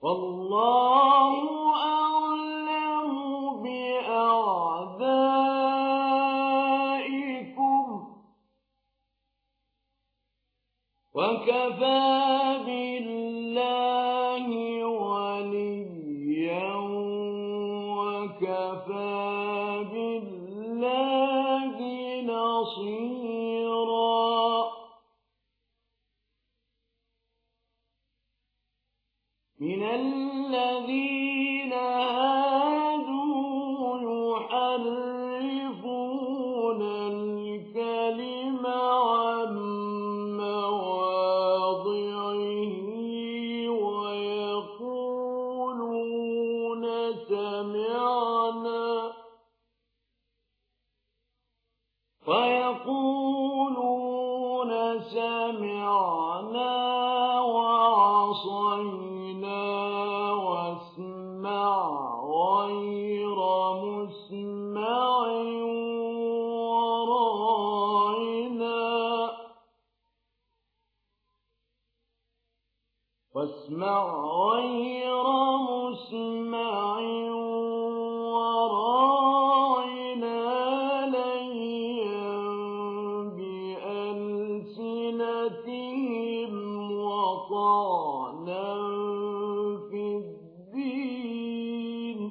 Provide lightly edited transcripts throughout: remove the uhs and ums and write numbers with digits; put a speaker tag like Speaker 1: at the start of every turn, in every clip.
Speaker 1: والله أعلم بأعدائكم وكفى بالله وليا وكفى بالله نصيرا من الذين هادوا يحرفون الكلم عن مواضعه ويقولون سمعنا وعصينا واسمع غير مسمع وراعنا ليا بألسنتهم وطعنا في الدين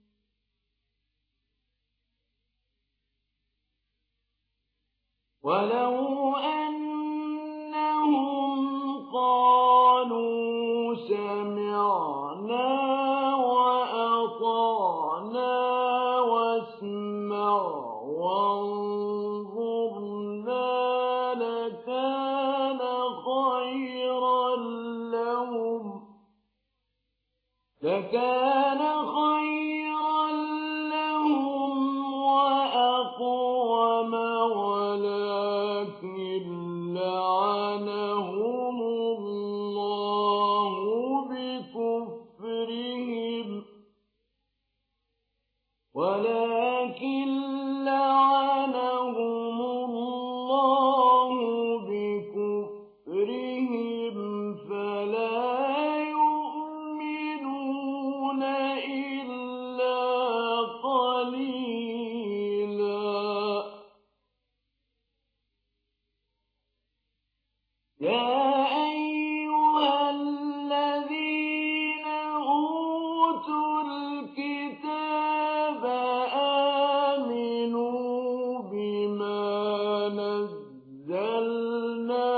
Speaker 1: ولو أنهم قالوا سمعنا وأطعنا واسمع وانظرنا لكان خيرا لهم وأقوم ولكن لعنهم الله بكفرهم فلا يؤمنون إلا قليلا يا أيها الذين أوتوا الكتاب آمنوا بما نزلنا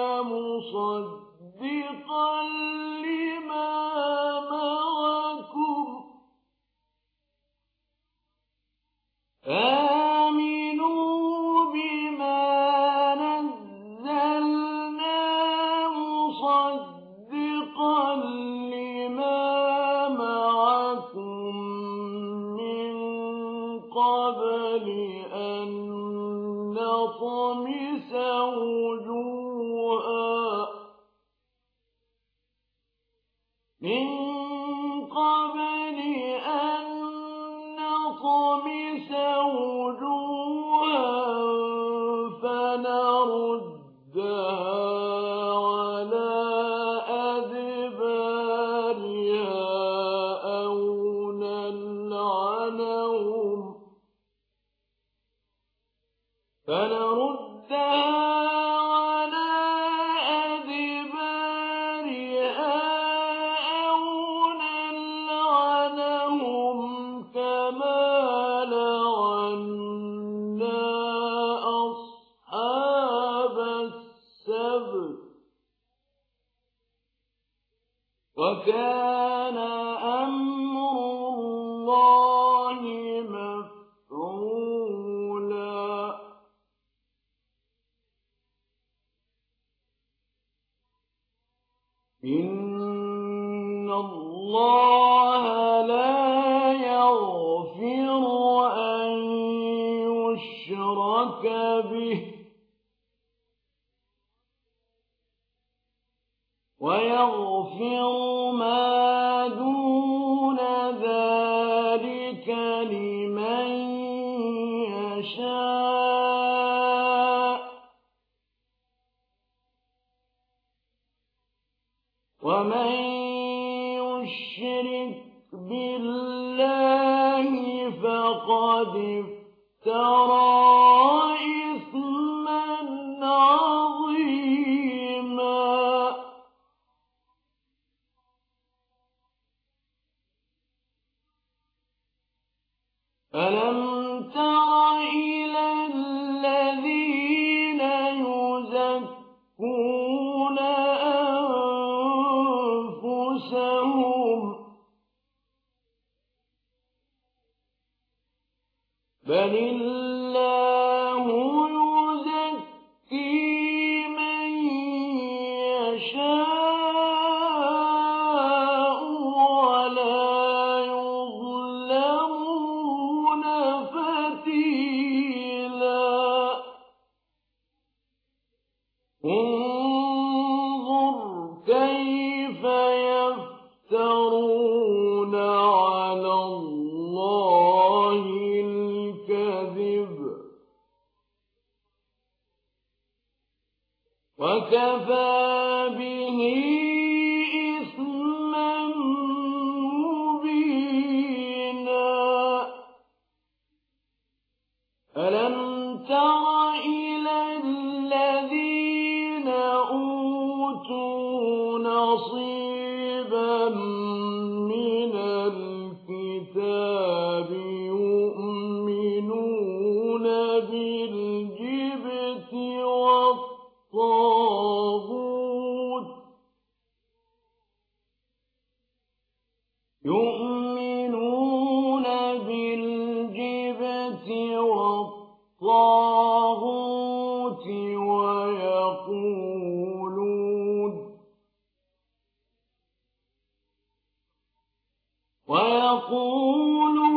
Speaker 1: مصدقا لما معكم من قبل أن نطمس وجوها فنردها على أدبارها أو نلعنهم كما لعنا أصحاب السبت وكان أمر الله مفعولا إن الله لا يغفر أن يشرك به ويغفر ما دون ذلك لمن يشاء ومن يشرك بالله فقد افترى إثما عظيما. ألم تر إلى الذين يزكون أنفسهم بل الله يزكي من يشاء ولا يظلمون فتيلا. انظر كيف يفترون على الله الكذب وكفى به إثما مبينا. ألم تر إلى الذين أوتوا نصيبا من الكتاب يؤمنون بالجبت والطاغوت ويقولون